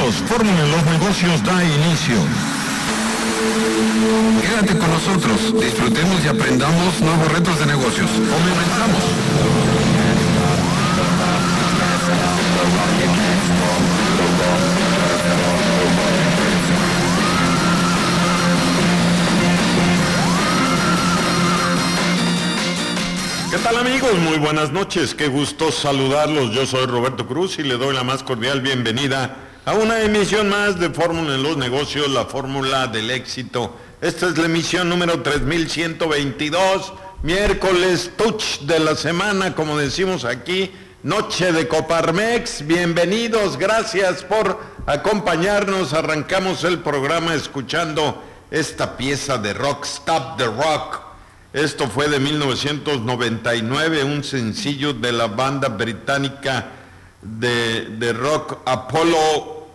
Bienvenidos, Fórmula en los Negocios da inicio. Quédate con nosotros, disfrutemos y aprendamos nuevos retos de negocios. Comenzamos. ¿Qué tal, amigos? Muy buenas noches, qué gusto saludarlos. Yo soy Roberto Cruz y le doy la más cordial bienvenida a una emisión más de Fórmula en los Negocios, la fórmula del éxito. Esta es la emisión número 3122, miércoles touch de la semana, como decimos aquí, noche de Coparmex. Bienvenidos, gracias por acompañarnos. Arrancamos el programa escuchando esta pieza de rock, Stop the Rock. Esto fue de 1999, un sencillo de la banda británica de rock Apollo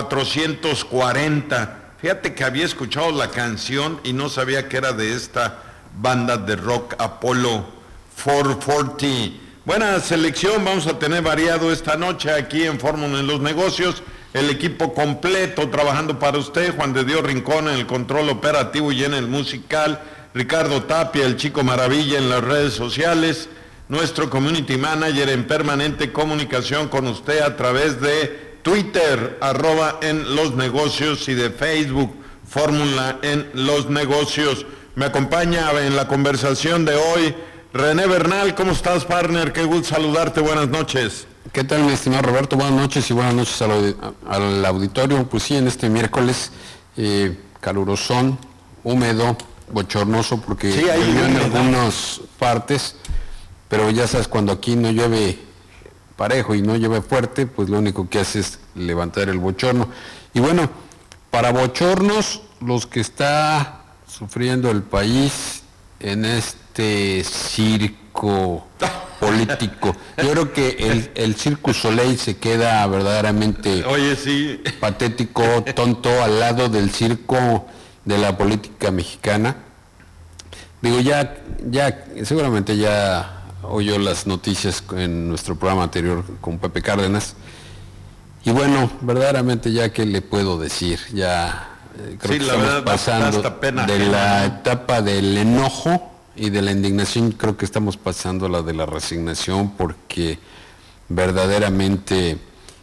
440. Fíjate que había escuchado la canción y no sabía que era de esta banda de rock Apollo 440. Buena selección, vamos a tener variado esta noche aquí en Fórmula en los Negocios. El equipo completo trabajando para usted, Juan de Dios Rincón en el control operativo y en el musical, Ricardo Tapia, el Chico Maravilla en las redes sociales, nuestro community manager en permanente comunicación con usted a través de Twitter, @en los negocios, y de Facebook, Fórmula en los Negocios. Me acompaña en la conversación de hoy René Bernal. ¿Cómo estás, partner? Qué gusto saludarte, buenas noches. ¿Qué tal, mi estimado Roberto? Buenas noches y buenas noches al auditorio. Pues sí, en este miércoles calurosón, húmedo, bochornoso, porque sí, llovió en algunas partes, pero ya sabes, cuando aquí no llueve parejo y no llueve fuerte, pues lo único que hace es levantar el bochorno. Y bueno, para bochornos, los que está sufriendo el país en este circo político, yo creo que el Circus Soleil se queda verdaderamente sí, patético, tonto, al lado del circo de la política mexicana. Digo, ya seguramente ya oyó las noticias en nuestro programa anterior con Pepe Cárdenas, y bueno, verdaderamente ya qué le puedo decir, ya creo sí, que estamos pasando de la etapa del enojo y de la indignación, creo que estamos pasando la de la resignación, porque verdaderamente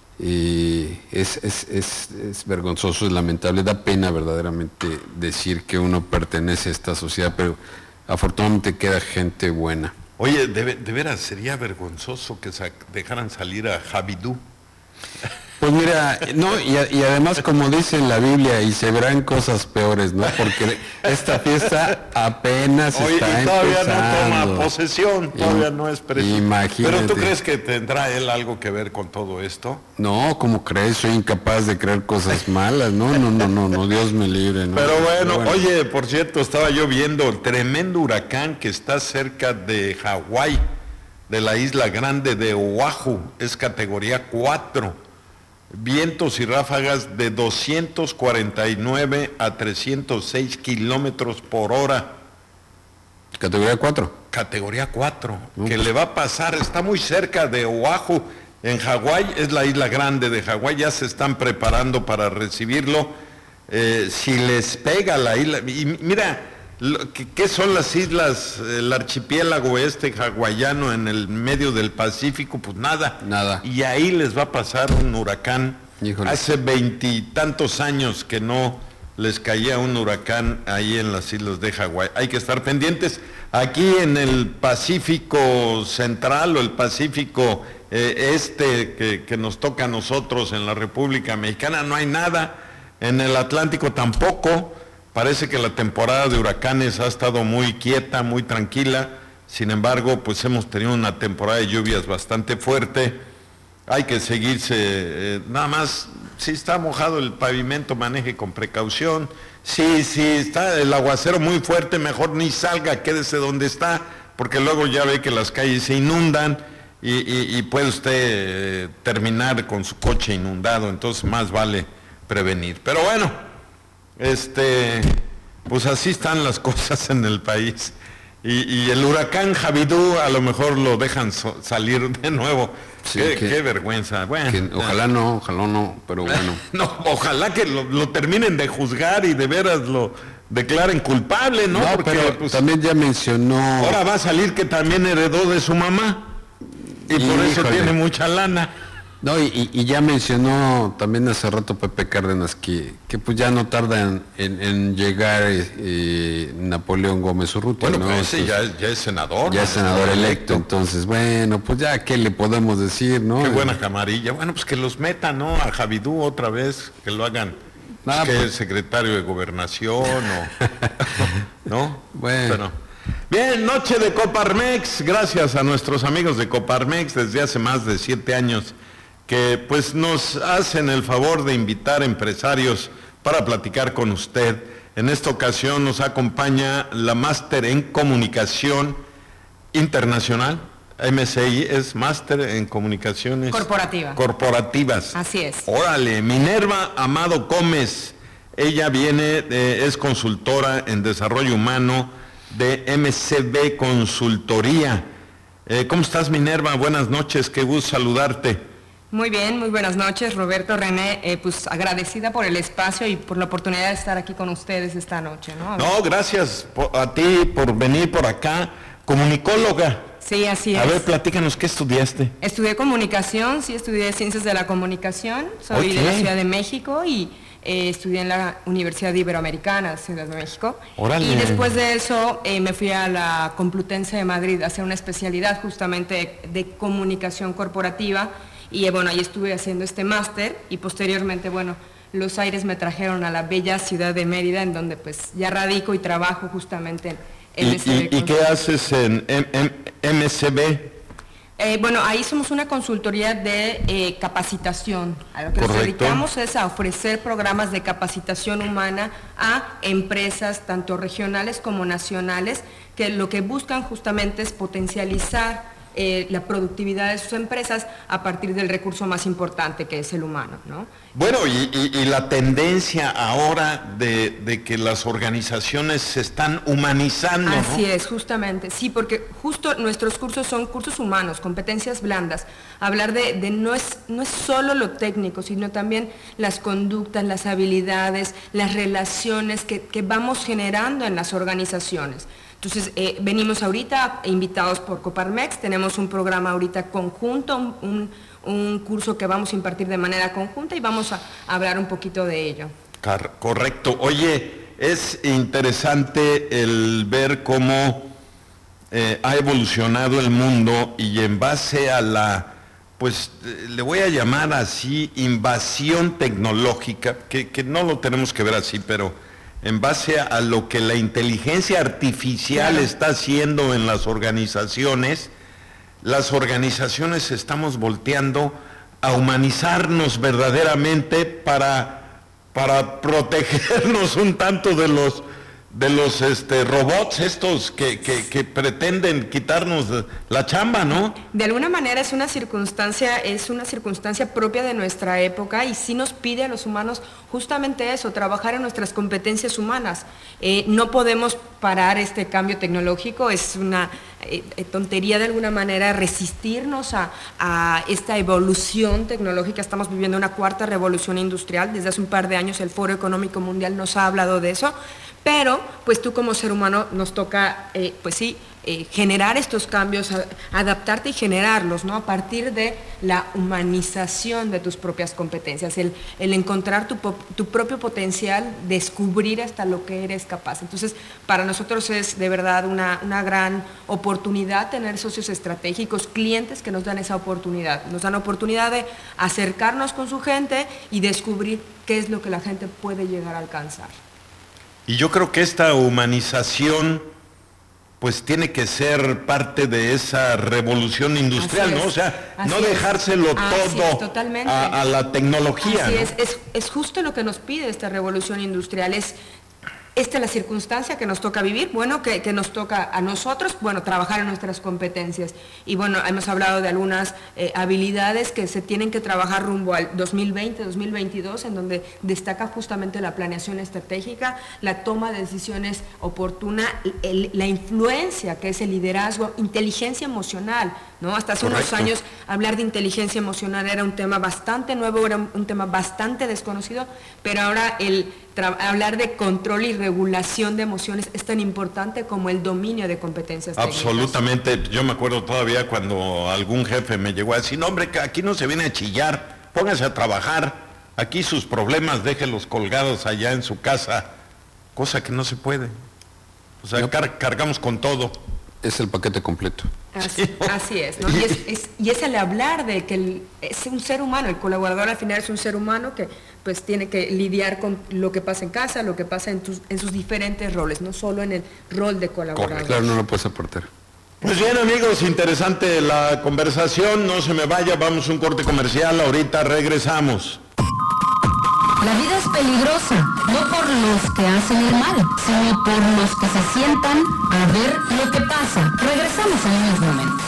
es vergonzoso, es lamentable, da pena verdaderamente decir que uno pertenece a esta sociedad, pero afortunadamente queda gente buena. Oye, de veras sería vergonzoso que dejaran salir a Javidú. Pues mira, no, y además, como dice en la Biblia, y se verán cosas peores, ¿no? Porque esta fiesta apenas está empezando. Todavía no toma posesión, todavía no es presidente. Imagínate. ¿Pero tú crees que tendrá él algo que ver con todo esto? No, ¿cómo crees? Soy incapaz de creer cosas malas. No, Dios me libre, ¿no? Pero bueno, oye, por cierto, estaba yo viendo el tremendo huracán que está cerca de Hawái, de la isla grande de Oahu, es categoría 4. Vientos y ráfagas de 249 a 306 kilómetros por hora. ¿Categoría 4? Categoría 4, que le va a pasar, está muy cerca de Oahu, en Hawái, es la isla grande de Hawái, ya se están preparando para recibirlo. Si les pega la isla, y mira, ¿qué son las islas, el archipiélago hawaiano en el medio del Pacífico? Pues nada. Y ahí les va a pasar un huracán. Híjole. Hace 20 y tantos años que no les caía un huracán ahí en las islas de Hawái. Hay que estar pendientes. Aquí en el Pacífico Central o el Pacífico que nos toca a nosotros en la República Mexicana, no hay nada. En el Atlántico tampoco. Parece que la temporada de huracanes ha estado muy quieta, muy tranquila. Sin embargo, pues hemos tenido una temporada de lluvias bastante fuerte. Hay que seguirse, nada más, si está mojado el pavimento, maneje con precaución. Si está el aguacero muy fuerte, mejor ni salga, quédese donde está, porque luego ya ve que las calles se inundan y puede usted terminar con su coche inundado. Entonces más vale prevenir. Pero bueno, pues así están las cosas en el país. Y el huracán Javidú a lo mejor lo dejan salir de nuevo. Sí, qué vergüenza. Bueno, ojalá no, pero bueno. No, ojalá que lo terminen de juzgar y de veras lo declaren culpable, ¿no? No, porque pero pues, también ya mencionó... ahora va a salir que también heredó de su mamá y por eso Híjole. tiene mucha lana. No, y ya mencionó también hace rato Pepe Cárdenas que pues ya no tarda en llegar Napoleón Gómez Urrutia, Bueno, ¿no? pues ese Entonces, ya es senador. ya ¿no? es senador electo, entonces bueno, pues ya qué le podemos decir, ¿no? Qué buena camarilla. Bueno, pues que los metan, ¿no? A Javidú otra vez, que lo hagan. Ah, que pues. es secretario de Gobernación o... ¿no? Bueno. Pero, bien, noche de Coparmex. Gracias a nuestros amigos de Coparmex desde hace más de 7 años que pues nos hacen el favor de invitar empresarios para platicar con usted. En esta ocasión nos acompaña la máster en comunicación internacional. MCI es máster en comunicaciones corporativas. Así es. Órale, Minerva Amado Gómez. Ella es consultora en desarrollo humano de MCB Consultoría. ¿Cómo estás, Minerva? Buenas noches, qué gusto saludarte. Muy bien, muy buenas noches, Roberto, René, pues agradecida por el espacio y por la oportunidad de estar aquí con ustedes esta noche, ¿no? No, gracias a ti por venir por acá. Comunicóloga. Sí, así es. A ver, platícanos, ¿qué estudiaste? Estudié comunicación, sí, estudié ciencias de la comunicación, soy de la Ciudad de México y estudié en la Universidad Iberoamericana de Ciudad de México. Órale. Y después de eso me fui a la Complutense de Madrid a hacer una especialidad justamente de comunicación corporativa. Y bueno, ahí estuve haciendo este máster y posteriormente, bueno, los aires me trajeron a la bella ciudad de Mérida, en donde pues ya radico y trabajo justamente en ¿Y qué haces en MCB? Bueno, ahí somos una consultoría de capacitación. A lo que Correcto. nos dedicamos es a ofrecer programas de capacitación humana a empresas, tanto regionales como nacionales, que lo que buscan justamente es potencializar la productividad de sus empresas a partir del recurso más importante que es el humano, ¿no? Bueno, y la tendencia ahora de que las organizaciones se están humanizando, ¿no? Así es, justamente, sí, porque justo nuestros cursos son cursos humanos, competencias blandas. Hablar de no es solo lo técnico, sino también las conductas, las habilidades, las relaciones que vamos generando en las organizaciones. Entonces, venimos ahorita invitados por Coparmex, tenemos un programa ahorita conjunto, un curso que vamos a impartir de manera conjunta y vamos a hablar un poquito de ello. Correcto. Oye, es interesante el ver cómo ha evolucionado el mundo y en base a la, pues le voy a llamar así, invasión tecnológica, que no lo tenemos que ver así, pero en base a lo que la inteligencia artificial está haciendo en las organizaciones estamos volteando a humanizarnos verdaderamente para protegernos un tanto de los robots estos que pretenden quitarnos la chamba, ¿no? De alguna manera es una circunstancia propia de nuestra época y sí nos pide a los humanos justamente eso, trabajar en nuestras competencias humanas. No podemos parar este cambio tecnológico, es una tontería de alguna manera resistirnos a esta evolución tecnológica. Estamos viviendo una cuarta revolución industrial, desde hace un par de años el Foro Económico Mundial nos ha hablado de eso. Pero, pues tú como ser humano nos toca, generar estos cambios, adaptarte y generarlos, ¿no? A partir de la humanización de tus propias competencias, el encontrar tu propio potencial, descubrir hasta lo que eres capaz. Entonces, para nosotros es de verdad una gran oportunidad tener socios estratégicos, clientes que nos dan esa oportunidad. Nos dan oportunidad de acercarnos con su gente y descubrir qué es lo que la gente puede llegar a alcanzar. Y yo creo que esta humanización pues tiene que ser parte de esa revolución industrial, ¿no? O sea, no dejárselo todo a la tecnología, Así ¿no? es justo lo que nos pide esta revolución industrial, es esta es la circunstancia que nos toca vivir, bueno, que nos toca a nosotros, bueno, trabajar en nuestras competencias. Y bueno, hemos hablado de algunas habilidades que se tienen que trabajar rumbo al 2020, 2022, en donde destaca justamente la planeación estratégica, la toma de decisiones oportuna, la influencia, que es el liderazgo, inteligencia emocional, ¿no? Hasta hace unos años hablar de inteligencia emocional era un tema bastante nuevo, era un tema bastante desconocido, pero ahora hablar de control y regulación de emociones es tan importante como el dominio de competencias técnicas. Absolutamente. Yo me acuerdo todavía cuando algún jefe me llegó a decir, no, hombre, que aquí no se viene a chillar, póngase a trabajar, aquí sus problemas déjelos colgados allá en su casa, cosa que no se puede. O sea, cargamos con todo. Es el paquete completo. Así es, ¿no? Y es el hablar de que es un ser humano, el colaborador al final es un ser humano que pues tiene que lidiar con lo que pasa en casa, lo que pasa en sus diferentes roles, no solo en el rol de colaborador. Correcto. Claro, no lo puedes apartar. Pues bien, amigos, interesante la conversación, no se me vaya, vamos a un corte comercial, ahorita regresamos. La vida es peligrosa, no por los que hacen el mal, sino por los que se sientan a ver lo que pasa. Regresamos en unos momentos.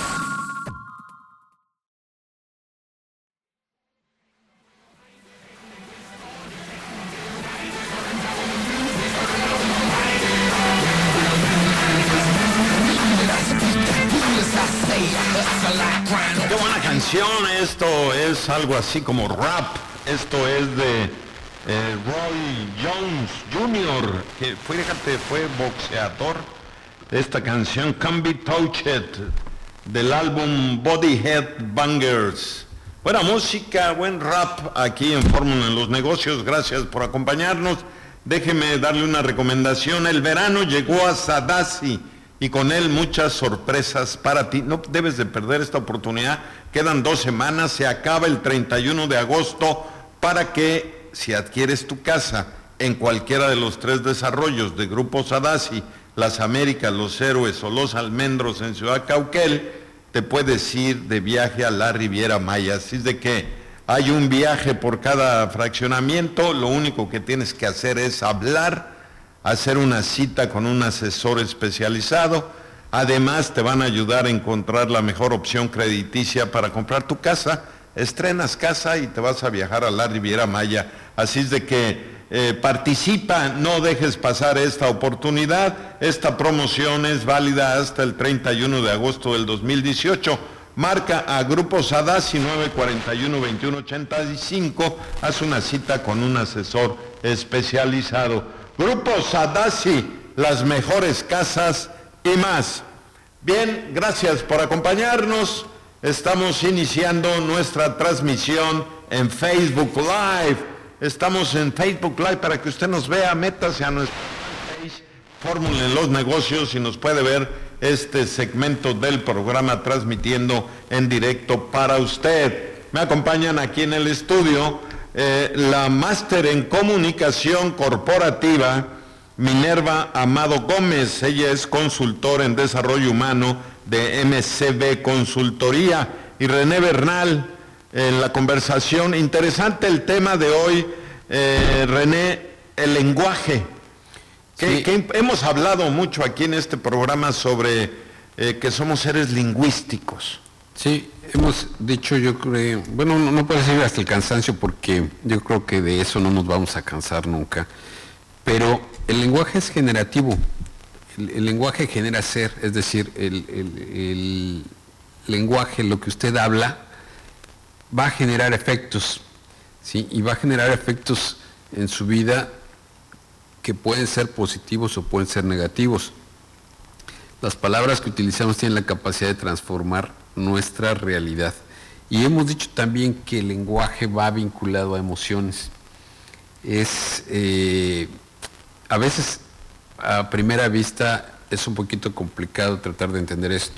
Qué buena canción, esto es algo así como rap, esto es de Roy Jones Jr., que fue boxeador. Esta canción, Can't Be Touched, del álbum Body Headbangers. Buena música, buen rap aquí en Fórmula en los Negocios, gracias por acompañarnos. Déjeme darle una recomendación, el verano llegó a Sadassi y con él muchas sorpresas para ti. No debes de perder esta oportunidad, quedan 2 semanas, se acaba el 31 de agosto para que si adquieres tu casa en cualquiera de los 3 desarrollos de Grupo Sadassi, Las Américas, Los Héroes o Los Almendros en Ciudad Cauquel, te puedes ir de viaje a la Riviera Maya. Así es de que hay un viaje por cada fraccionamiento, lo único que tienes que hacer es hablar, hacer una cita con un asesor especializado. Además te van a ayudar a encontrar la mejor opción crediticia para comprar tu casa. Estrenas casa y te vas a viajar a la Riviera Maya. Así es de que participa, no dejes pasar esta oportunidad. Esta promoción es válida hasta el 31 de agosto del 2018. Marca a Grupo Sadassi 941-2185. Haz una cita con un asesor especializado. Grupo Sadassi, las mejores casas y más. Bien, gracias por acompañarnos. Estamos iniciando nuestra transmisión en Facebook Live. Estamos en Facebook Live para que usted nos vea. Métase a nuestra fanpage, Fórmula en los Negocios, y nos puede ver este segmento del programa transmitiendo en directo para usted. Me acompañan aquí en el estudio la máster en comunicación corporativa, Minerva Amado Gómez. Ella es consultora en desarrollo humano de MCB Consultoría, y René Bernal en la conversación. Interesante el tema de hoy, René, el lenguaje. Sí. Que hemos hablado mucho aquí en este programa sobre que somos seres lingüísticos. Sí, hemos dicho, yo creo, bueno, no puede ser hasta el cansancio, porque yo creo que de eso no nos vamos a cansar nunca, pero el lenguaje es generativo. El lenguaje genera ser, es decir, el lenguaje, lo que usted habla, va a generar efectos, ¿sí? Y va a generar efectos en su vida que pueden ser positivos o pueden ser negativos. Las palabras que utilizamos tienen la capacidad de transformar nuestra realidad. Y hemos dicho también que el lenguaje va vinculado a emociones. A veces, a primera vista, es un poquito complicado tratar de entender esto.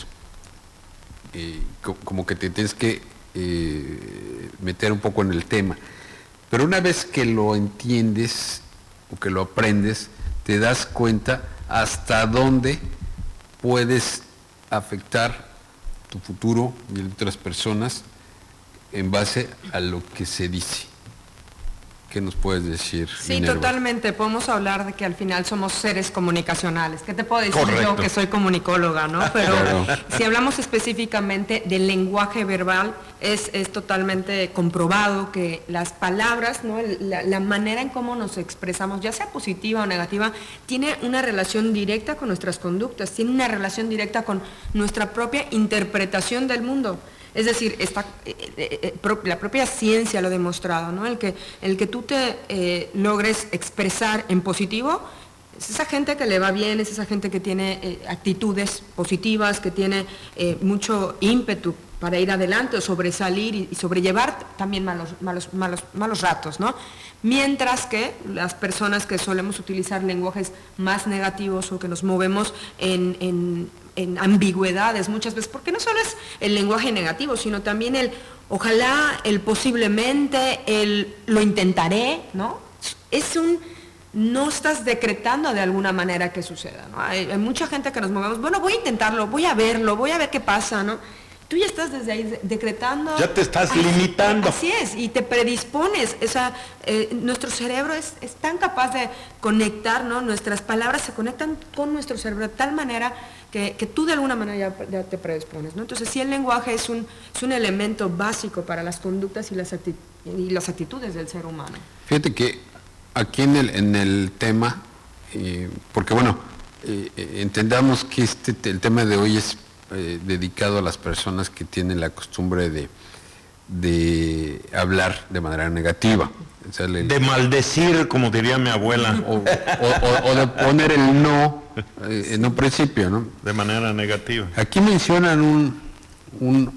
Como que te tienes que meter un poco en el tema. Pero una vez que lo entiendes o que lo aprendes, te das cuenta hasta dónde puedes afectar tu futuro y el de otras personas en base a lo que se dice. ¿Qué nos puedes decir, Sí, Minerva? totalmente. Podemos hablar de que al final somos seres comunicacionales. ¿Qué te puedo decir Correcto. yo que soy comunicóloga, no? Pero Claro. si hablamos específicamente del lenguaje verbal, es totalmente comprobado que las palabras, ¿no? La manera en cómo nos expresamos, ya sea positiva o negativa, tiene una relación directa con nuestras conductas, tiene una relación directa con nuestra propia interpretación del mundo. Es decir, la propia ciencia lo ha demostrado, ¿no? El que tú te logres expresar en positivo, es esa gente que le va bien, es esa gente que tiene actitudes positivas, que tiene mucho ímpetu para ir adelante o sobresalir y sobrellevar también malos ratos, ¿no? Mientras que las personas que solemos utilizar lenguajes más negativos o que nos movemos en ambigüedades muchas veces, porque no solo es el lenguaje negativo, sino también el ojalá, el posiblemente, el lo intentaré, ¿no? No estás decretando de alguna manera que suceda, ¿no? Hay mucha gente que nos movemos, bueno, voy a intentarlo, voy a verlo, voy a ver qué pasa, ¿no? Tú ya estás desde ahí decretando. Ya te estás limitando. Así es, y te predispones. O sea, nuestro cerebro es tan capaz de conectar, ¿no? Nuestras palabras se conectan con nuestro cerebro de tal manera que tú de alguna manera ya te predispones, ¿no? Entonces, sí, el lenguaje es un elemento básico para las conductas y las actitudes del ser humano. Fíjate que aquí en el tema, porque bueno, entendamos que el tema de hoy es dedicado a las personas que tienen la costumbre de hablar de manera negativa. O sea, De maldecir, como diría mi abuela, o de poner el no en un principio, ¿no? de manera negativa. Aquí mencionan un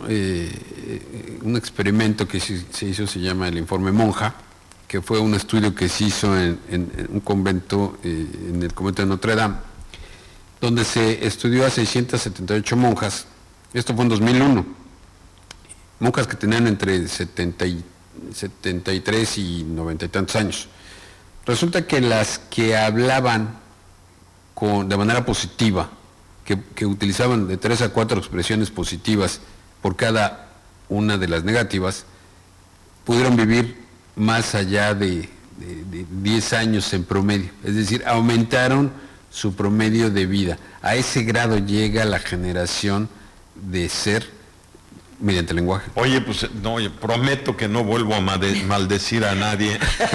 experimento que se hizo, se llama el informe Monja, que fue un estudio que se hizo en un convento, en el convento de Notre Dame, donde se estudió a 678 monjas. Esto fue en 2001. Monjas que tenían entre 73 y 90 y tantos años. Resulta que las que hablaban de manera positiva, que utilizaban de 3 a 4 expresiones positivas por cada una de las negativas, pudieron vivir más allá de 10 años en promedio. Es decir, aumentaron su promedio de vida. A ese grado llega la generación de ser mediante el lenguaje. Oye, pues no, prometo que no vuelvo a maldecir a nadie.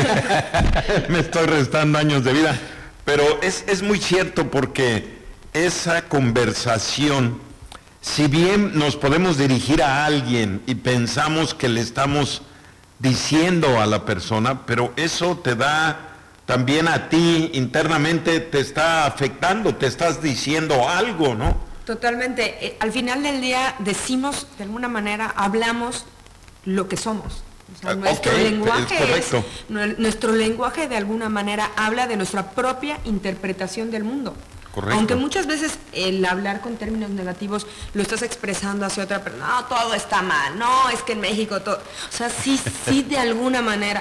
Me estoy restando años de vida. Pero es muy cierto, porque esa conversación, si bien nos podemos dirigir a alguien y pensamos que le estamos diciendo a la persona, pero eso te da también a ti internamente, te está afectando, te estás diciendo algo, ¿no? Totalmente. Al final del día decimos, de alguna manera, hablamos lo que somos. O sea, nuestro lenguaje nuestro lenguaje de alguna manera habla de nuestra propia interpretación del mundo. Correcto. Aunque muchas veces el hablar con términos negativos lo estás expresando hacia otra persona, no, todo está mal, no, es que en México todo, o sea, sí de alguna manera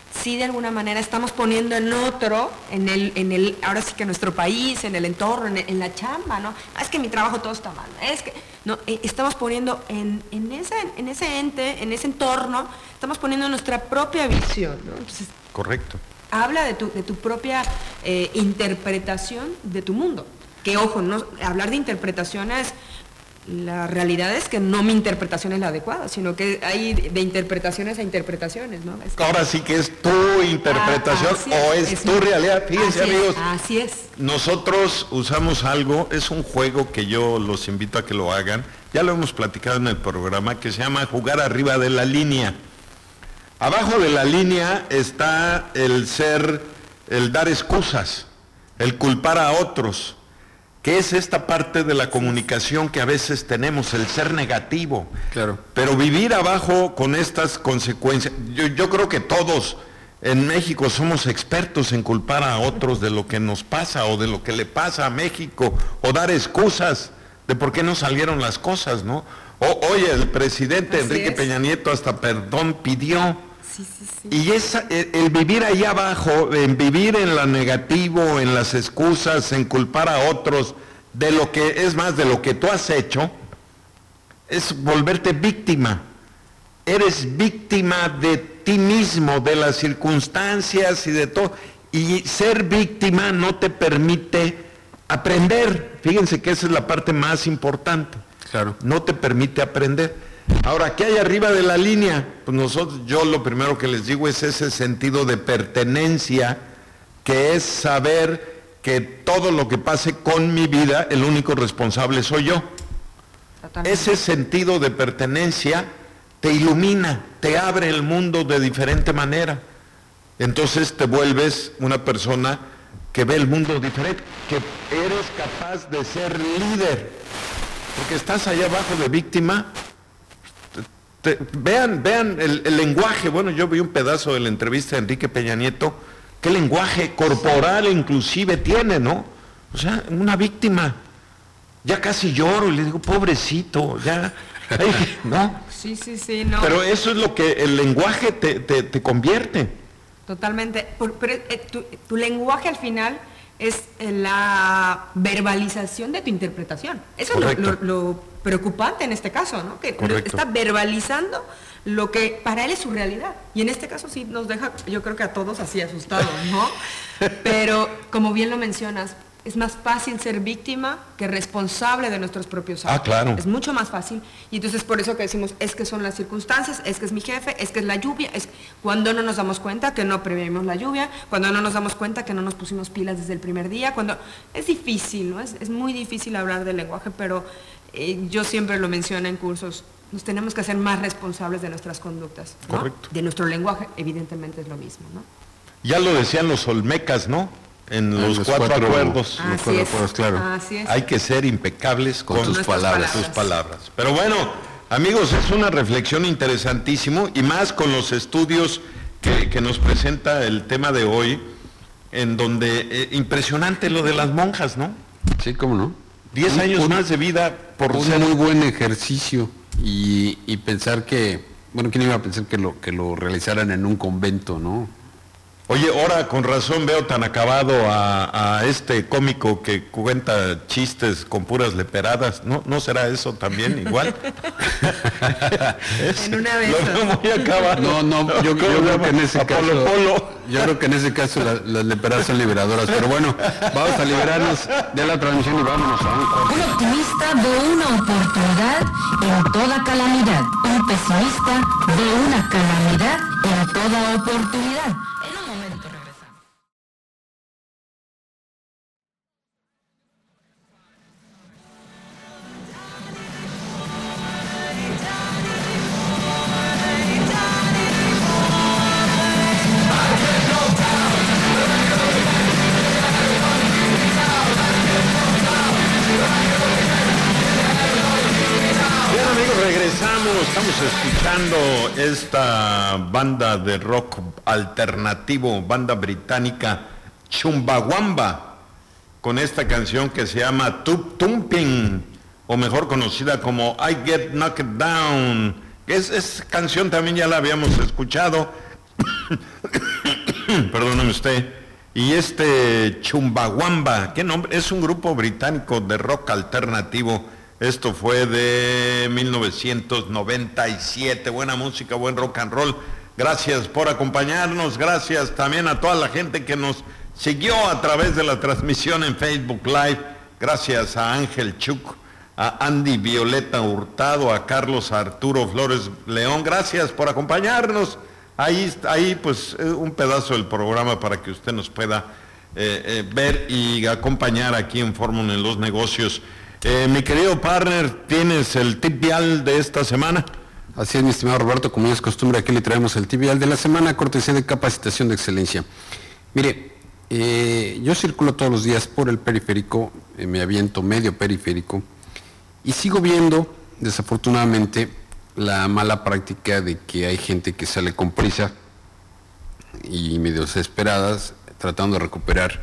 estamos poniendo en otro, ahora sí que en nuestro país, en el entorno, en la chamba, ¿no? Es que mi trabajo todo está mal, estamos poniendo en ese ente, en ese entorno, estamos poniendo nuestra propia visión, ¿no? Entonces, correcto. Habla de tu propia interpretación de tu mundo. Que ojo, no, hablar de interpretaciones, la realidad es que no mi interpretación es la adecuada, sino que hay de interpretaciones a interpretaciones, ¿no? Ahora sí que es tu interpretación o es tu realidad. Fíjense, amigos. Así es. Nosotros usamos algo, es un juego que yo los invito a que lo hagan. Ya lo hemos platicado en el programa, que se llama jugar arriba de la línea. Abajo de la línea está el dar excusas, el culpar a otros, que es esta parte de la comunicación que a veces tenemos, el ser negativo. Claro. Pero vivir abajo con estas consecuencias, yo creo que todos en México somos expertos en culpar a otros de lo que nos pasa o de lo que le pasa a México, o dar excusas de por qué no salieron las cosas, ¿no? Oye, el presidente Enrique Peña Nieto hasta perdón pidió. Sí. Y el vivir ahí abajo, en vivir en lo negativo, en las excusas, en culpar a otros, de lo que tú has hecho, es volverte víctima. eres víctima de ti mismo, de las circunstancias y de todo. Y ser víctima no te permite aprender. Fíjense que esa es la parte más importante. Claro. No te permite aprender. Ahora, ¿qué hay arriba de la línea? Pues yo lo primero que les digo es ese sentido de pertenencia, que es saber que todo lo que pase con mi vida, el único responsable soy yo. Totalmente. Ese sentido de pertenencia te ilumina, te abre el mundo de diferente manera. Entonces te vuelves una persona que ve el mundo diferente, que eres capaz de ser líder, porque estás allá abajo de víctima. Vean el lenguaje. Bueno, yo vi un pedazo de la entrevista de Enrique Peña Nieto. ¿Qué lenguaje corporal inclusive tiene, no? O sea, una víctima. Ya casi lloro y le digo, pobrecito, ya, ¿no? Sí, no. Pero eso es lo que el lenguaje te convierte. Totalmente. Pero tu lenguaje al final es la verbalización de tu interpretación. Eso es lo preocupante en este caso, ¿no? Que está verbalizando lo que para él es su realidad. Y en este caso sí nos deja, yo creo que a todos así asustados, ¿no? Pero como bien lo mencionas, es más fácil ser víctima que responsable de nuestros propios actos. Claro. Es mucho más fácil. Y entonces por eso que decimos, es que son las circunstancias, es que es mi jefe, es que es la lluvia, es cuando no nos damos cuenta que no prevenimos la lluvia, cuando no nos damos cuenta que no nos pusimos pilas desde el primer día, cuando es difícil, ¿no? Es muy difícil hablar del lenguaje, pero yo siempre lo menciono en cursos, nos tenemos que hacer más responsables de nuestras conductas, ¿no? Correcto. De nuestro lenguaje, evidentemente es lo mismo, ¿no? Ya lo decían los olmecas, ¿no? En los cuatro acuerdos. Los cuatro acuerdos, claro. Así es. Hay que ser impecables con tus palabras. Sus palabras. Pero bueno, amigos, es una reflexión interesantísimo y más con los estudios que nos presenta el tema de hoy, en donde impresionante lo de las monjas, ¿no? Sí, cómo no. 10 años más de vida por un ser muy buen ejercicio y pensar que, bueno, ¿quién iba a pensar que lo realizaran en un convento, no? Oye, ahora con razón veo tan acabado a este cómico que cuenta chistes con puras leperadas. ¿No será eso también igual? En una vez. Lo veo muy acabado. No, yo creo que en ese caso... Polo. Yo creo que en ese caso las leperadas son liberadoras. Pero bueno, vamos a liberarnos de la transmisión y vámonos a un corte. Un optimista de una oportunidad en toda calamidad. Un pesimista de una calamidad en toda oportunidad. En un momento regresamos. Bien, amigos, regresamos. Estamos escuchando esta banda de rock alternativo, banda británica Chumbawamba, con esta canción que se llama Tup Tumping, o mejor conocida como I Get Knocked Down. Es canción también ya la habíamos escuchado. Perdóneme usted. Y este Chumbawamba, ¿qué nombre? Es un grupo británico de rock alternativo. Esto fue de 1997. Buena música, buen rock and roll. Gracias por acompañarnos. Gracias también a toda la gente que nos siguió a través de la transmisión en Facebook Live. Gracias a Ángel Chuc, a Andy Violeta Hurtado, a Carlos Arturo Flores León. Gracias por acompañarnos. Ahí pues un pedazo del programa para que usted nos pueda ver y acompañar aquí en Fórmula en los Negocios. Mi querido partner, ¿tienes el tip vial de esta semana? Así es, mi estimado Roberto, como ya es costumbre, aquí le traemos el tip vial de la semana, cortesía de Capacitación de Excelencia. Mire, yo circulo todos los días por el periférico, me aviento medio periférico, y sigo viendo, desafortunadamente, la mala práctica de que hay gente que sale con prisa y medio desesperadas, tratando de recuperar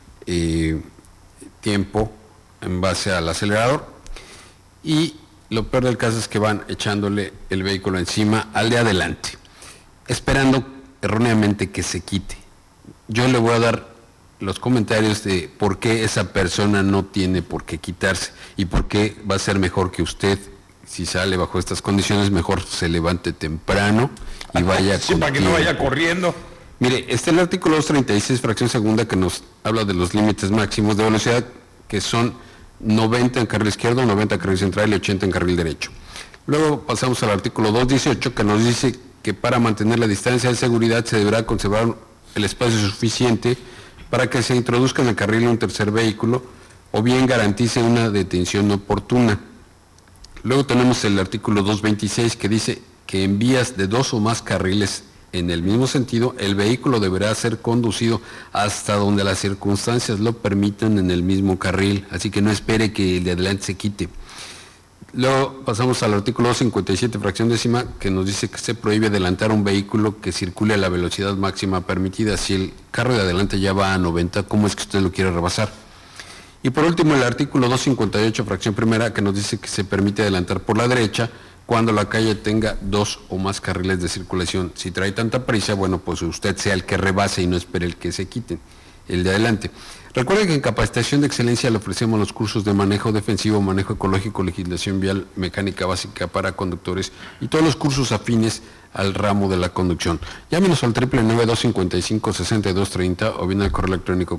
tiempo en base al acelerador, y lo peor del caso es que van echándole el vehículo encima al de adelante, esperando erróneamente que se quite. Yo le voy a dar los comentarios de por qué esa persona no tiene por qué quitarse y por qué va a ser mejor que usted si sale bajo estas condiciones, mejor se levante temprano y vaya sí, para que no vaya corriendo. Mire, está el artículo 236, fracción segunda, que nos habla de los límites máximos de velocidad, que son 90 en carril izquierdo, 90 en carril central y 80 en carril derecho. Luego pasamos al artículo 218, que nos dice que para mantener la distancia de seguridad se deberá conservar el espacio suficiente para que se introduzca en el carril un tercer vehículo o bien garantice una detención oportuna. Luego tenemos el artículo 226, que dice que en vías de 2 o más carriles en el mismo sentido, el vehículo deberá ser conducido hasta donde las circunstancias lo permitan en el mismo carril, así que no espere que el de adelante se quite. Luego pasamos al artículo 257, fracción décima, que nos dice que se prohíbe adelantar un vehículo que circule a la velocidad máxima permitida. Si el carro de adelante ya va a 90, ¿cómo es que usted lo quiere rebasar? Y por último, el artículo 258, fracción primera, que nos dice que se permite adelantar por la derecha cuando la calle tenga 2 o más carriles de circulación. Si trae tanta prisa, bueno, pues usted sea el que rebase y no espere el que se quite, el de adelante. Recuerden que en Capacitación de Excelencia le ofrecemos los cursos de manejo defensivo, manejo ecológico, legislación vial, mecánica básica para conductores y todos los cursos afines al ramo de la conducción. Llámenos al 999-255-6230 o bien al correo electrónico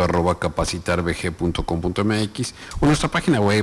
contacto@capacitarbg.com.mx o nuestra página web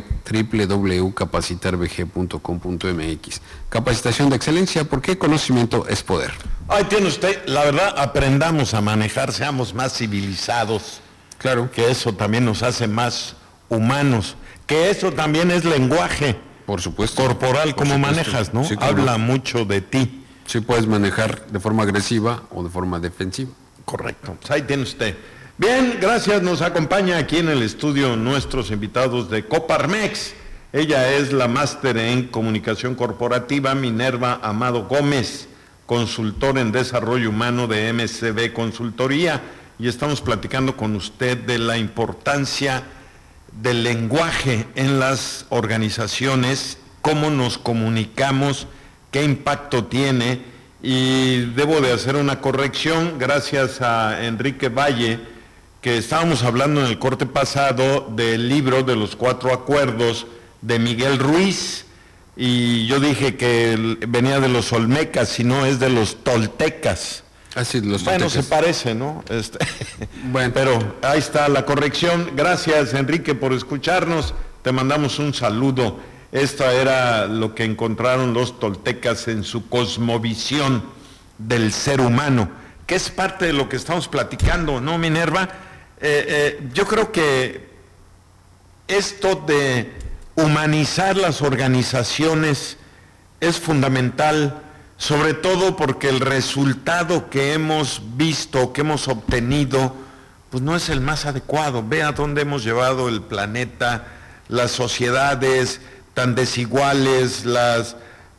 www.capacitarbg.com.mx. Capacitación de Excelencia, porque conocimiento es poder. Ahí tiene usted, la verdad, aprendamos a manejar, seamos más civilizados. Claro. Que eso también nos hace más humanos, que eso también es lenguaje. Por supuesto. Corporal, como manejas, ¿no? Sí, habla mucho de ti. Sí, puedes manejar de forma agresiva o de forma defensiva. Correcto. Pues ahí tiene usted. Bien, gracias. Nos acompaña aquí en el estudio nuestros invitados de Coparmex. Ella es la máster en comunicación corporativa, Minerva Amado Gómez, consultor en desarrollo humano de MCB Consultoría. Y estamos platicando con usted de la importancia del lenguaje en las organizaciones, cómo nos comunicamos, qué impacto tiene. Y debo de hacer una corrección, gracias a Enrique Valle, que estábamos hablando en el corte pasado del libro de los 4 acuerdos de Miguel Ruiz, y yo dije que venía de los olmecas, y no, es de los toltecas. Así, los bueno, toltecas. se parece, ¿no? Bueno. Pero ahí está la corrección. Gracias, Enrique, por escucharnos. Te mandamos un saludo. Esto era lo que encontraron los toltecas en su cosmovisión del ser humano, que es parte de lo que estamos platicando, ¿no, Minerva? Yo creo que esto de humanizar las organizaciones es fundamental, sobre todo porque el resultado que hemos visto, que hemos obtenido, pues no es el más adecuado. Ve a dónde hemos llevado el planeta, las sociedades tan desiguales, las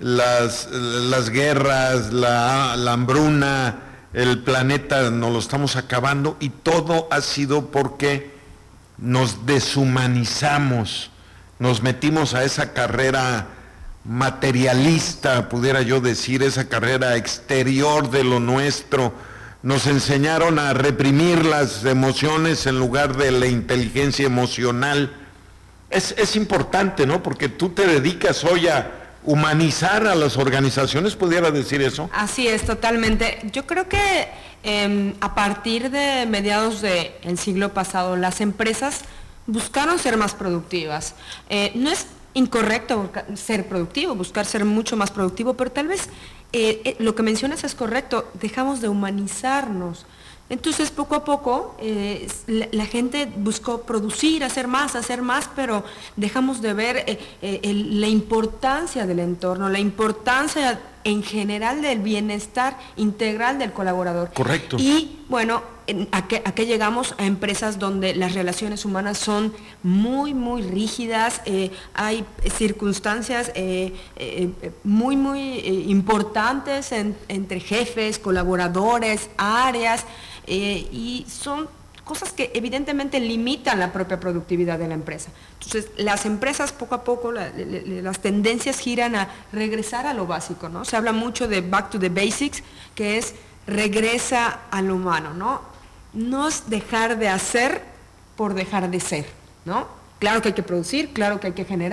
guerras, la hambruna, el planeta nos lo estamos acabando, y todo ha sido porque nos deshumanizamos, nos metimos a esa carrera materialista, pudiera yo decir, esa carrera exterior de lo nuestro. Nos enseñaron a reprimir las emociones en lugar de la inteligencia emocional. Es importante, ¿no? Porque tú te dedicas hoy a humanizar a las organizaciones, ¿pudiera decir eso? Así es, totalmente. Yo creo que a partir de mediados del siglo pasado, las empresas buscaron ser más productivas. No es incorrecto ser productivo, buscar ser mucho más productivo, pero tal vez lo que mencionas es correcto, dejamos de humanizarnos. Entonces, poco a poco, la gente buscó producir, hacer más, pero dejamos de ver la importancia del entorno, la importancia en general del bienestar integral del colaborador. Correcto. Y bueno, ¿a qué llegamos? A empresas donde las relaciones humanas son muy, muy rígidas, hay circunstancias muy, muy importantes entre jefes, colaboradores, áreas, y son cosas que evidentemente limitan la propia productividad de la empresa. Entonces, las empresas poco a poco, las tendencias giran a regresar a lo básico, ¿no? Se habla mucho de back to the basics, que es regresa a lo humano, ¿no? No es dejar de hacer por dejar de ser, ¿no? Claro que hay que producir, claro que hay que generar,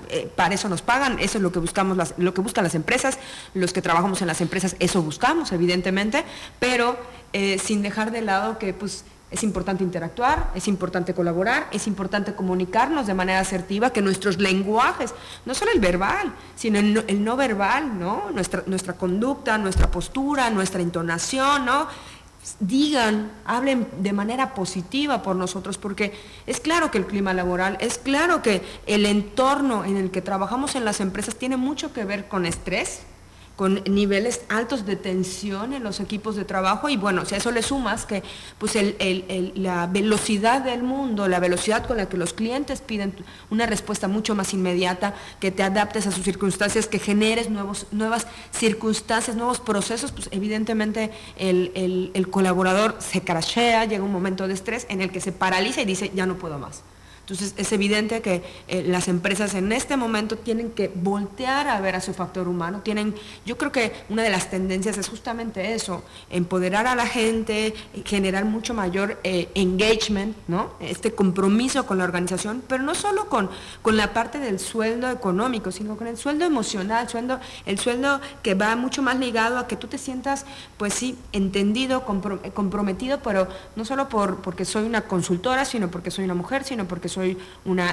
para eso nos pagan, eso es lo que buscamos, lo que buscan las empresas, los que trabajamos en las empresas, eso buscamos, evidentemente, pero sin dejar de lado que pues es importante interactuar, es importante colaborar, es importante comunicarnos de manera asertiva, que nuestros lenguajes, no solo el verbal, sino el no verbal, ¿no? Nuestra conducta, nuestra postura, nuestra entonación, ¿no? Digan, hablen de manera positiva por nosotros, porque es claro que el clima laboral, es claro que el entorno en el que trabajamos en las empresas tiene mucho que ver con estrés, con niveles altos de tensión en los equipos de trabajo, y bueno, si a eso le sumas que pues la velocidad del mundo, la velocidad con la que los clientes piden una respuesta mucho más inmediata, que te adaptes a sus circunstancias, que generes nuevas circunstancias, nuevos procesos, pues evidentemente el colaborador se crashea, llega un momento de estrés en el que se paraliza y dice, ya no puedo más. Entonces es evidente que las empresas en este momento tienen que voltear a ver a su factor humano. Yo creo que una de las tendencias es justamente eso, empoderar a la gente, generar mucho mayor engagement, ¿no? Este compromiso con la organización, pero no solo con la parte del sueldo económico, sino con el sueldo emocional, el sueldo que va mucho más ligado a que tú te sientas, pues sí, entendido, comprometido, pero no solo porque soy una consultora, sino porque soy una mujer, sino porque soy una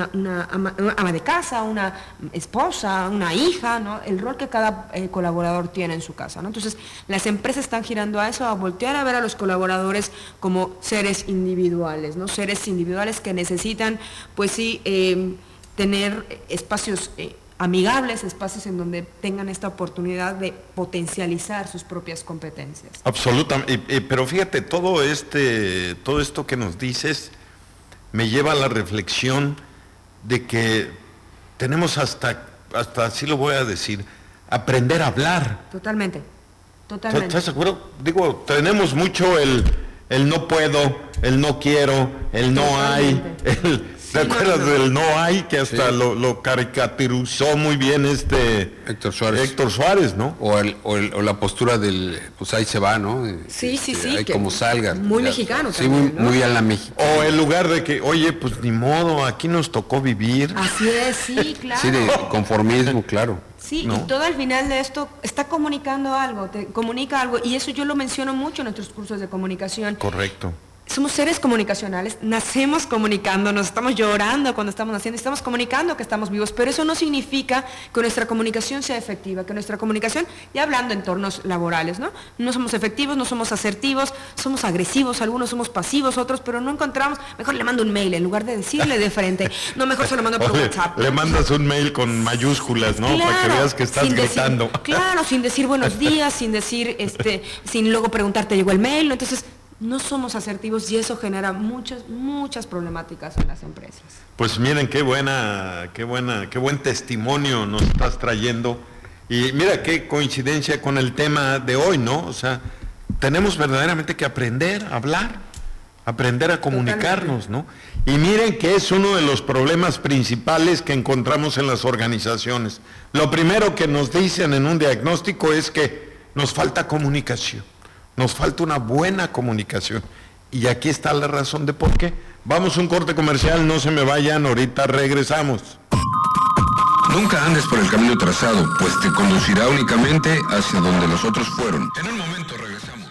ama de casa, una esposa, una hija, ¿no? El rol que cada colaborador tiene en su casa, ¿no? Entonces, las empresas están girando a eso, a voltear a ver a los colaboradores como seres individuales, ¿no? Seres individuales que necesitan, pues sí, tener espacios amigables, espacios en donde tengan esta oportunidad de potencializar sus propias competencias. Absolutamente, pero fíjate, todo esto que nos dices me lleva a la reflexión de que tenemos hasta así lo voy a decir, aprender a hablar. Totalmente. ¿Estás seguro? Digo, tenemos mucho el no puedo, el no quiero, el no hay, ¿te acuerdas del no hay? Que hasta lo caricaturizó muy bien Héctor Suárez, ¿no? O la postura del, pues ahí se va, ¿no? Sí. Ahí como salga. Muy mexicano. Sí, también, ¿no? muy a la mexicana. O en lugar de que, oye, pues ni modo, aquí nos tocó vivir. Así es, sí, claro. Sí, de conformismo, claro. Sí, ¿no? Y todo al final de esto está comunicando algo, te comunica algo, y eso yo lo menciono mucho en nuestros cursos de comunicación. Correcto. Somos seres comunicacionales, nacemos comunicando, nos estamos llorando cuando estamos naciendo, estamos comunicando que estamos vivos, pero eso no significa que nuestra comunicación sea efectiva, que nuestra comunicación, ya hablando en entornos laborales, ¿no? No somos efectivos, no somos asertivos, somos agresivos, algunos somos pasivos, otros, pero no encontramos, mejor le mando un mail en lugar de decirle de frente, no, mejor se lo mando por WhatsApp. Le mandas un mail con mayúsculas, ¿no? Claro, para que veas que estás gritando. Claro, sin decir buenos días, sin decir, sin luego preguntarte llegó el mail, ¿no? Entonces, no somos asertivos y eso genera muchas problemáticas en las empresas. Pues miren qué buen testimonio nos estás trayendo. Y mira qué coincidencia con el tema de hoy, ¿no? O sea, tenemos verdaderamente que aprender a hablar, aprender a comunicarnos, ¿no? Y miren que es uno de los problemas principales que encontramos en las organizaciones. Lo primero que nos dicen en un diagnóstico es que nos falta comunicación. Nos falta una buena comunicación. Y aquí está la razón de por qué. Vamos a un corte comercial, no se me vayan, ahorita regresamos. Nunca andes por el camino trazado, pues te conducirá únicamente hacia donde los otros fueron. En un momento regresamos.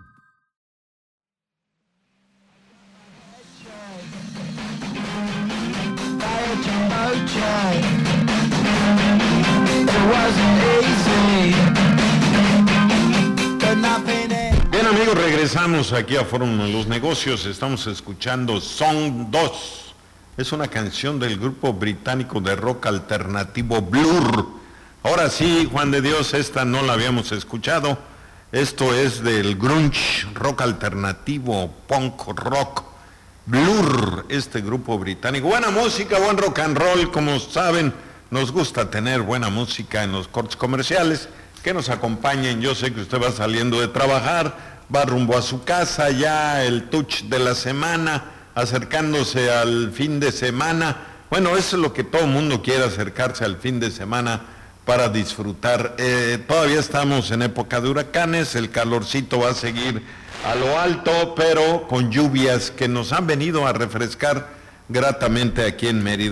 Bien amigos, regresamos aquí a Fórum de los Negocios. Estamos escuchando Song 2. Es una canción del grupo británico de rock alternativo Blur. Ahora sí, Juan de Dios, esta no la habíamos escuchado. Esto es del grunge, rock alternativo, punk rock. Blur, este grupo británico. Buena música, buen rock and roll, como saben, nos gusta tener buena música en los cortes comerciales. Que nos acompañen, yo sé que usted va saliendo de trabajar, va rumbo a su casa, ya el touch de la semana, acercándose al fin de semana. Bueno, eso es lo que todo el mundo quiere, acercarse al fin de semana para disfrutar. Todavía estamos en época de huracanes, el calorcito va a seguir a lo alto, pero con lluvias que nos han venido a refrescar gratamente aquí en Mérida.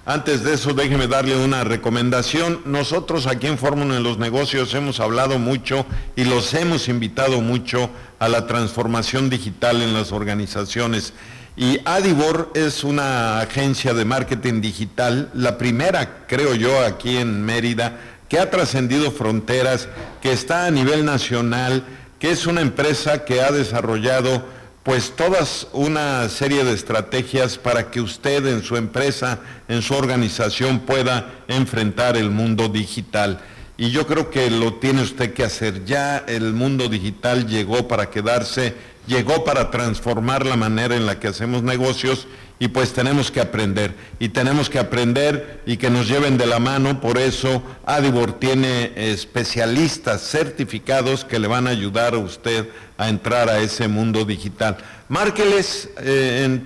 Antes de eso, déjeme darle una recomendación. Nosotros aquí en Fórmula en los Negocios hemos hablado mucho y los hemos invitado mucho a la transformación digital en las organizaciones. Y Adibor es una agencia de marketing digital, la primera, creo yo, aquí en Mérida, que ha trascendido fronteras, que está a nivel nacional, que es una empresa que ha desarrollado pues todas una serie de estrategias para que usted en su empresa, en su organización pueda enfrentar el mundo digital. Y yo creo que lo tiene usted que hacer. Ya el mundo digital llegó para quedarse, llegó para transformar la manera en la que hacemos negocios y pues tenemos que aprender. Y tenemos que aprender y que nos lleven de la mano. Por eso Adibor tiene especialistas certificados que le van a ayudar a usted a entrar a ese mundo digital. Márqueles en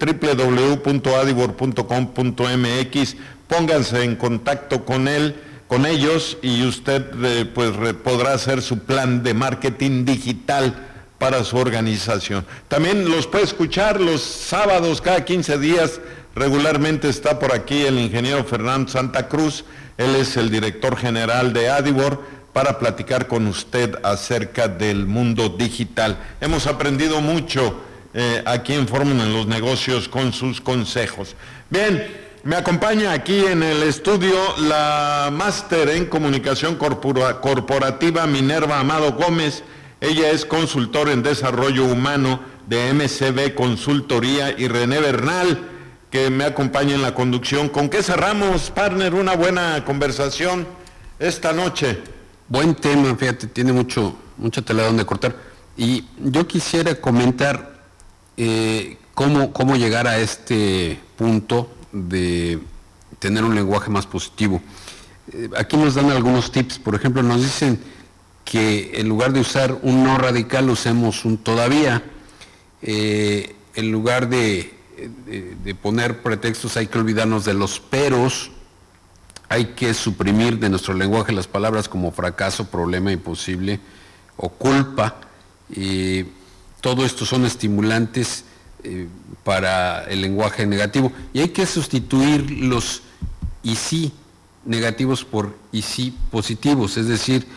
www.adibor.com.mx, pónganse en contacto con ellos y usted podrá hacer su plan de marketing digital para su organización. También los puede escuchar los sábados, cada 15 días, regularmente está por aquí el ingeniero Fernando Santa Cruz, él es el director general de Adibor, para platicar con usted acerca del mundo digital. Hemos aprendido mucho aquí en Fórmula en los Negocios con sus consejos. Bien, me acompaña aquí en el estudio la máster en comunicación corporativa Minerva Amado Gómez. Ella es consultor en desarrollo humano de MCB Consultoría, y René Bernal, que me acompaña en la conducción. ¿Con qué cerramos, partner, una buena conversación esta noche? Buen tema, fíjate, tiene mucha tela donde cortar. Y yo quisiera comentar cómo llegar a este punto de tener un lenguaje más positivo. Aquí nos dan algunos tips. Por ejemplo, nos dicen que en lugar de usar un no radical, usemos un todavía. En lugar de poner pretextos, hay que olvidarnos de los peros. Hay que suprimir de nuestro lenguaje las palabras como fracaso, problema, imposible o culpa. Todo esto son estimulantes para el lenguaje negativo. Y hay que sustituir los y sí negativos por y sí positivos. Es decir,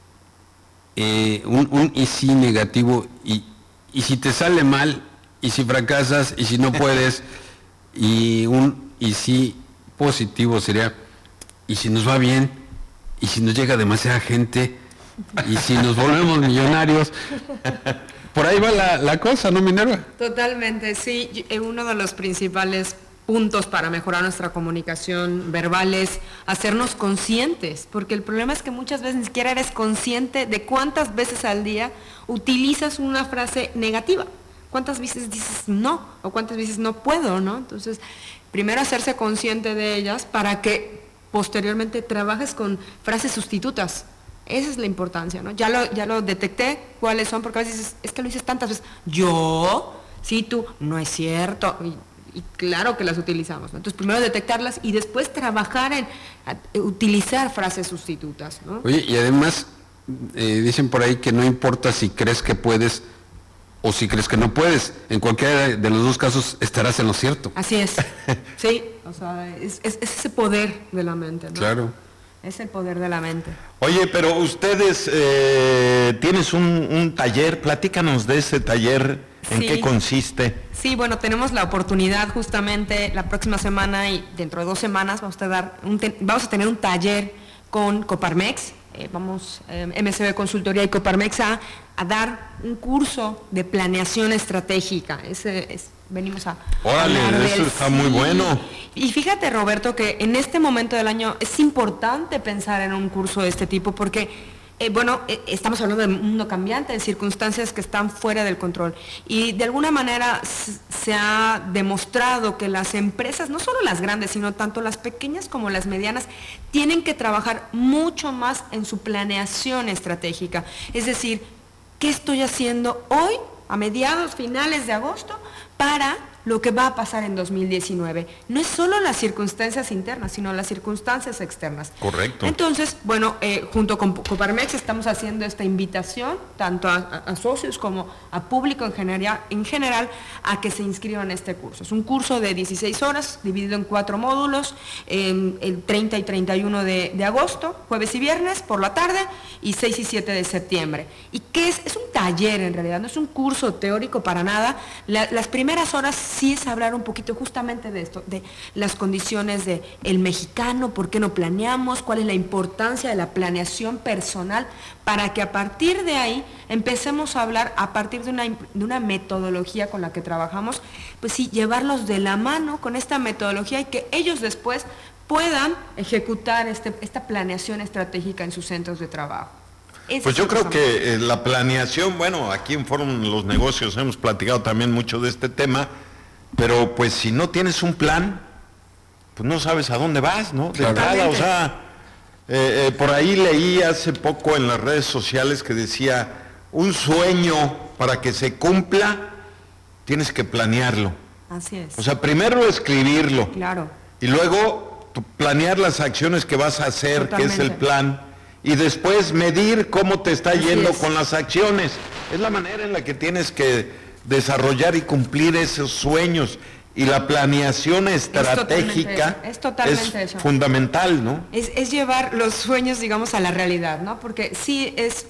un y sí negativo, y si te sale mal, y si fracasas, y si no puedes, y un y sí positivo sería: y si nos va bien, y si nos llega demasiada gente, y si nos volvemos millonarios. Por ahí va la cosa, ¿no, Minerva? Totalmente, sí. Uno de los principales puntos para mejorar nuestra comunicación verbal es hacernos conscientes, porque el problema es que muchas veces ni siquiera eres consciente de cuántas veces al día utilizas una frase negativa. ¿Cuántas veces dices no? ¿O cuántas veces no puedo, no? Entonces, primero hacerse consciente de ellas para que posteriormente trabajes con frases sustitutas. Esa es la importancia, ¿no? Ya lo detecté cuáles son, porque a veces dices, es que lo dices tantas veces. Yo, sí, tú, no es cierto. Y claro que las utilizamos, ¿no? Entonces, primero detectarlas y después trabajar en utilizar frases sustitutas, ¿no? Oye, y además, dicen por ahí que no importa si crees que puedes o si crees que no puedes. En cualquiera de los dos casos estarás en lo cierto. Así es. Sí, o sea, es ese poder de la mente, ¿no? Claro. Es el poder de la mente. Oye, pero ustedes tienes un taller, platícanos de ese taller, ¿en qué consiste? Sí, bueno, tenemos la oportunidad justamente la próxima semana y dentro de 2 semanas vamos a tener un taller con Coparmex, MCB Consultoría y Coparmex a dar un curso de planeación estratégica. Venimos a... ¡Órale, eso está muy bueno! Y fíjate, Roberto, que en este momento del año es importante pensar en un curso de este tipo porque, estamos hablando de un mundo cambiante, de circunstancias que están fuera del control. Y de alguna manera se ha demostrado que las empresas, no solo las grandes, sino tanto las pequeñas como las medianas, tienen que trabajar mucho más en su planeación estratégica. Es decir, ¿qué estoy haciendo hoy, a mediados, finales de agosto, para lo que va a pasar en 2019. No es solo las circunstancias internas, sino las circunstancias externas. Correcto. Entonces, bueno, junto con Coparmex estamos haciendo esta invitación, tanto a socios como a público en general, a que se inscriban en este curso. Es un curso de 16 horas, dividido en 4 módulos, el 30 y 31 de agosto, jueves y viernes por la tarde, y 6 y 7 de septiembre. ¿Y qué es? Es un taller en realidad, no es un curso teórico para nada. Las primeras horas sí es hablar un poquito justamente de esto, de las condiciones del mexicano, por qué no planeamos, cuál es la importancia de la planeación personal, para que a partir de ahí empecemos a hablar, a partir de una metodología con la que trabajamos, pues sí, llevarlos de la mano con esta metodología y que ellos después puedan ejecutar esta planeación estratégica en sus centros de trabajo. Pues yo creo que la planeación, bueno, aquí en Fórum Los Negocios hemos platicado también mucho de este tema, pero pues si no tienes un plan, pues no sabes a dónde vas, ¿no? De entrada, o sea, por ahí leí hace poco en las redes sociales que decía, un sueño para que se cumpla, tienes que planearlo. Así es. O sea, primero escribirlo. Claro. Y luego planear las acciones que vas a hacer, Totalmente. que es el plan. Y después medir cómo te está yendo con las acciones. Es la manera en la que tienes que desarrollar y cumplir esos sueños. Y la planeación estratégica es totalmente eso. Fundamental, ¿no? Es llevar los sueños, digamos, a la realidad, ¿no? Porque sí es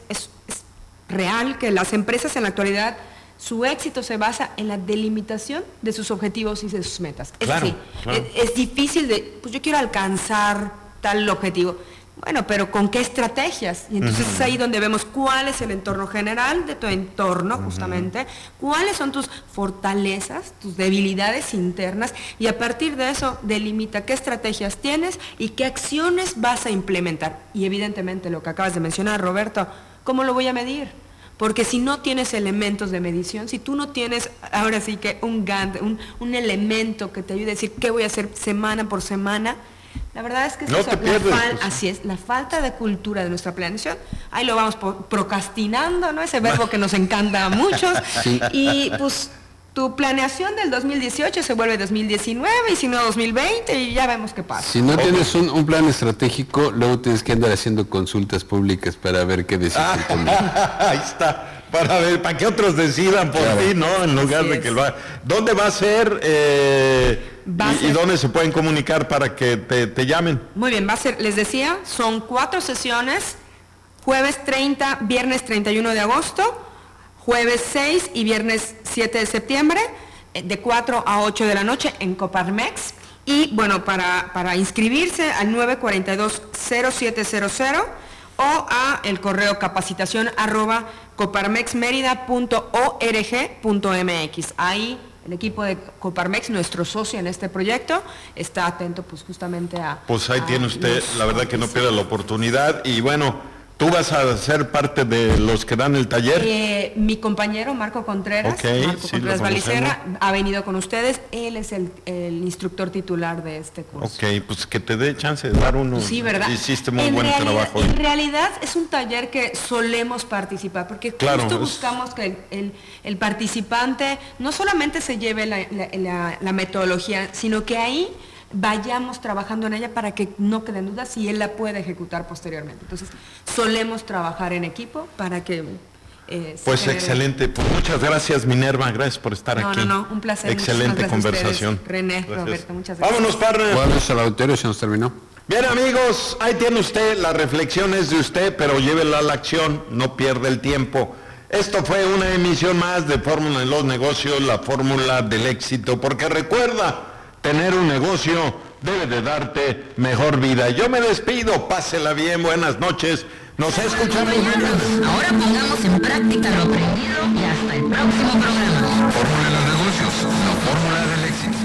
real que las empresas en la actualidad, su éxito se basa en la delimitación de sus objetivos y de sus metas. Es Claro, decir, claro. es difícil pues yo quiero alcanzar tal objetivo. Bueno, pero ¿con qué estrategias? Y entonces es ahí donde vemos cuál es el entorno general de tu entorno, justamente, cuáles son tus fortalezas, tus debilidades internas, y a partir de eso delimita qué estrategias tienes y qué acciones vas a implementar. Y evidentemente lo que acabas de mencionar, Roberto, ¿cómo lo voy a medir? Porque si no tienes elementos de medición, si tú no tienes, ahora sí que un Gantt, un elemento que te ayude a decir qué voy a hacer semana por semana, la verdad es que No te pierdes, pues. así es, la falta de cultura de nuestra planeación, ahí lo vamos procrastinando, ¿no? Ese verbo que nos encanta a muchos, Sí. y pues tu planeación del 2018 se vuelve 2019 y si no 2020 y ya vemos qué pasa. Si no tienes un plan estratégico, luego tienes que andar haciendo consultas públicas para ver qué decisión tomar. Ahí está. Para ver, para que otros decidan por Claro. ti, ¿no? En lugar Así de es. que ¿Dónde va a ser? Va a ¿Y ser- dónde se pueden comunicar para que te llamen? Muy bien, va a ser, les decía, son 4 sesiones, jueves 30, viernes 31 de agosto, jueves 6 y viernes 7 de septiembre, de 4 a 8 de la noche en Coparmex. Y bueno, para inscribirse al 942-0700 o a el correo capacitación@coparmexmerida.org.mx. Ahí el equipo de Coparmex, nuestro socio en este proyecto, está atento pues justamente a... Pues ahí a tiene usted, los- la verdad que no pierda la oportunidad. Y bueno, tú vas a ser parte de los que dan el taller. Mi compañero Marco Contreras, Ok, Marco sí, Contreras lo Valicerra, ha venido con ustedes. Él es el instructor titular de este curso. Ok, pues que te dé chance de dar uno. Sí, ¿verdad? Hiciste muy En buen realidad- trabajo. En realidad es un taller que solemos participar, porque Claro, justo es- buscamos que el participante no solamente se lleve la metodología, sino que ahí vayamos trabajando en ella para que no queden dudas y él la pueda ejecutar posteriormente. Entonces, solemos trabajar en equipo para que... se Pues genere- excelente. Pues muchas gracias, Minerva. Gracias por estar aquí. No, un placer. Excelente Muchísimas gracias a conversación. ustedes. René, Gracias. Roberto, muchas gracias. Vámonos, partner. Buenas noches al auditorio, se nos terminó. Bien, amigos, ahí tiene usted, la reflexión es de usted, pero llévela a la acción, no pierda el tiempo. Esto fue una emisión más de Fórmula en los Negocios, la fórmula del éxito, porque recuerda, tener un negocio debe de darte mejor vida. Yo me despido, pásela bien, buenas noches, nos escuchamos mañana. Ahora pongamos en práctica lo aprendido y hasta el próximo programa. Fórmula de los negocios, la fórmula del éxito.